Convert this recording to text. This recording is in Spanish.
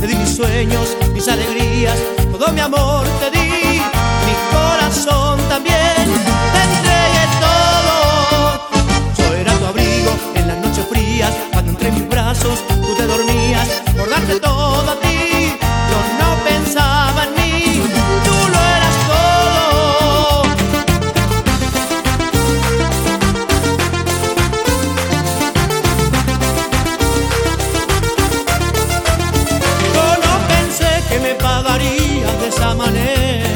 te di mis sueños, mis alegrías, todo mi amor te di, mi corazón también, te entregué todo. Yo era tu abrigo en las noches frías, cuando entre mis brazos tú te dormías, por darte todo a ti, yo no pensaba en mí, tú lo eras todo. Yo no pensé que me pagarías de esa manera,